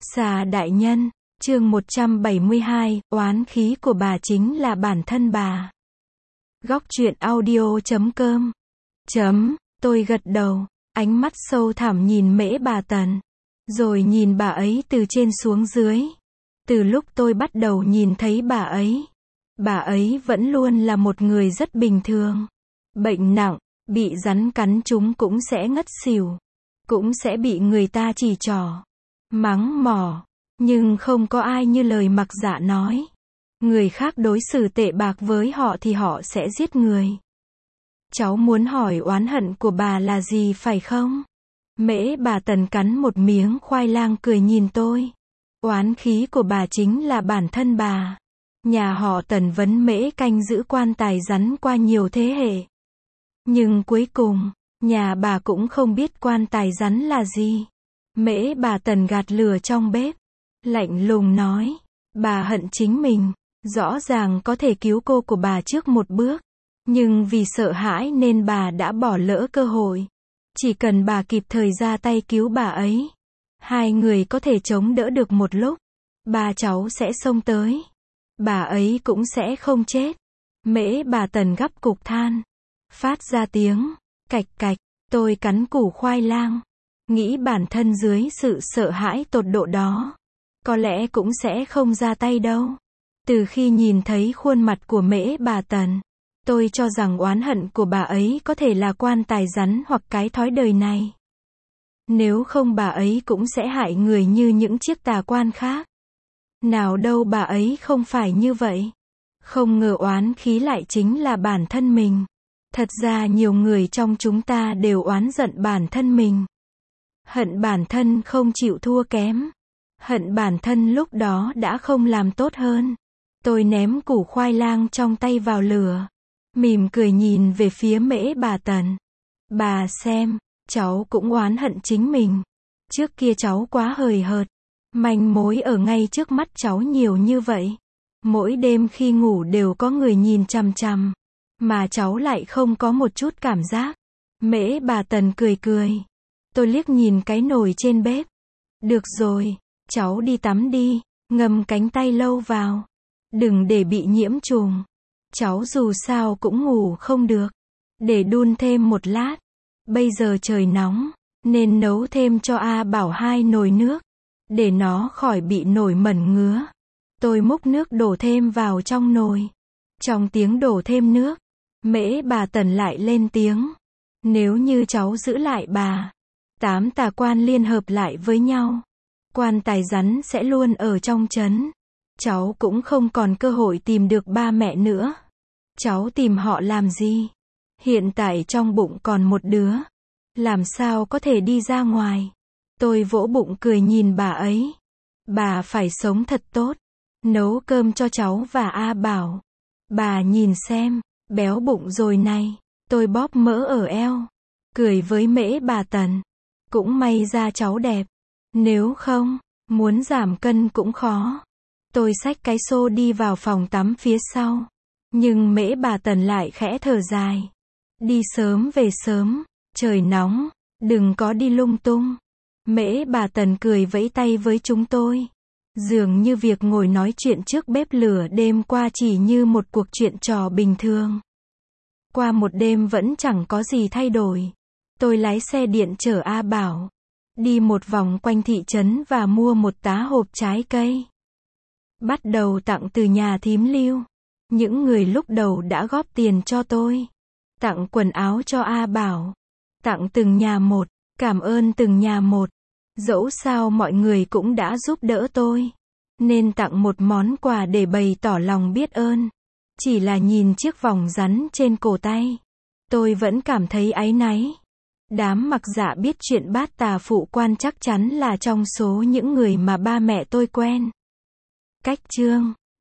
Xà đại nhân, chương 172, oán khí của bà chính là bản thân bà. Góc truyện audio.com. Tôi gật đầu, ánh mắt sâu thẳm nhìn Mễ Bà Tần, rồi nhìn bà ấy từ trên xuống dưới. Từ lúc tôi bắt đầu nhìn thấy bà ấy vẫn luôn là một người rất bình thường. Bệnh nặng, bị rắn cắn chúng cũng sẽ ngất xỉu, cũng sẽ bị người ta chỉ trỏ, mắng mỏ, nhưng không có ai như lời Mặc Dạ nói. Người khác đối xử tệ bạc với họ thì họ sẽ giết người. Cháu muốn hỏi oán hận của bà là gì phải không? Mễ Bà Tần cắn một miếng khoai lang cười nhìn tôi. Oán khí của bà chính là bản thân bà. Nhà họ Tần vấn Mễ canh giữ quan tài rắn qua nhiều thế hệ. Nhưng cuối cùng, nhà bà cũng không biết quan tài rắn là gì. Mễ Bà Tần gạt lửa trong bếp, lạnh lùng nói, bà hận chính mình, rõ ràng có thể cứu cô của bà trước một bước, nhưng vì sợ hãi nên bà đã bỏ lỡ cơ hội. Chỉ cần bà kịp thời ra tay cứu bà ấy, hai người có thể chống đỡ được một lúc, ba cháu sẽ xông tới, bà ấy cũng sẽ không chết. Mễ Bà Tần gắp cục than, phát ra tiếng cạch cạch. Tôi cắn củ khoai lang, nghĩ bản thân dưới sự sợ hãi tột độ đó, có lẽ cũng sẽ không ra tay đâu. Từ khi nhìn thấy khuôn mặt của Mễ Bà Tần, tôi cho rằng oán hận của bà ấy có thể là quan tài rắn hoặc cái thói đời này. Nếu không bà ấy cũng sẽ hại người như những chiếc tà quan khác. Nào đâu bà ấy không phải như vậy. Không ngờ oán khí lại chính là bản thân mình. Thật ra nhiều người trong chúng ta đều oán giận bản thân mình. Hận bản thân không chịu thua kém. Hận bản thân lúc đó đã không làm tốt hơn. Tôi ném củ khoai lang trong tay vào lửa, mỉm cười nhìn về phía Mễ Bà Tần. Bà xem, cháu cũng oán hận chính mình. Trước kia cháu quá hời hợt. Manh mối ở ngay trước mắt cháu nhiều như vậy. Mỗi đêm khi ngủ đều có người nhìn chằm chằm, mà cháu lại không có một chút cảm giác. Mễ Bà Tần cười cười. Tôi liếc nhìn cái nồi trên bếp. Được rồi, cháu đi tắm đi, ngâm cánh tay lâu vào. Đừng để bị nhiễm trùng. Cháu dù sao cũng ngủ không được. Để đun thêm một lát. Bây giờ trời nóng, nên nấu thêm cho A Bảo 2 nồi nước, để nó khỏi bị nổi mẩn ngứa. Tôi múc nước đổ thêm vào trong nồi. Trong tiếng đổ thêm nước, Mễ Bà Tần lại lên tiếng. Nếu như cháu giữ lại bà, 8 tà quan liên hợp lại với nhau, quan tài rắn sẽ luôn ở trong trấn. Cháu cũng không còn cơ hội tìm được ba mẹ nữa. Cháu tìm họ làm gì? Hiện tại trong bụng còn một đứa, làm sao có thể đi ra ngoài? Tôi vỗ bụng cười nhìn bà ấy. Bà phải sống thật tốt, nấu cơm cho cháu và A Bảo. Bà nhìn xem, béo bụng rồi này. Tôi bóp mỡ ở eo, cười với Mễ Bà Tần. Cũng may da cháu đẹp, nếu không, muốn giảm cân cũng khó. Tôi xách cái xô đi vào phòng tắm phía sau. Nhưng Mễ Bà Tần lại khẽ thở dài. Đi sớm về sớm, trời nóng, đừng có đi lung tung. Mễ Bà Tần cười vẫy tay với chúng tôi. Dường như việc ngồi nói chuyện trước bếp lửa đêm qua chỉ như một cuộc chuyện trò bình thường. Qua một đêm vẫn chẳng có gì thay đổi. Tôi lái xe điện chở A Bảo, đi một vòng quanh thị trấn và mua một tá hộp trái cây. Bắt đầu tặng từ nhà thím Lưu. Những người lúc đầu đã góp tiền cho tôi. Tặng quần áo cho A Bảo. Tặng từng nhà một. Cảm ơn từng nhà một. Dẫu sao mọi người cũng đã giúp đỡ tôi, nên tặng một món quà để bày tỏ lòng biết ơn. Chỉ là nhìn chiếc vòng rắn trên cổ tay, tôi vẫn cảm thấy áy náy. Đám Mặc Dạ biết chuyện Bát Tà Phụ Quan chắc chắn là trong số những người mà ba mẹ tôi quen. Cách chương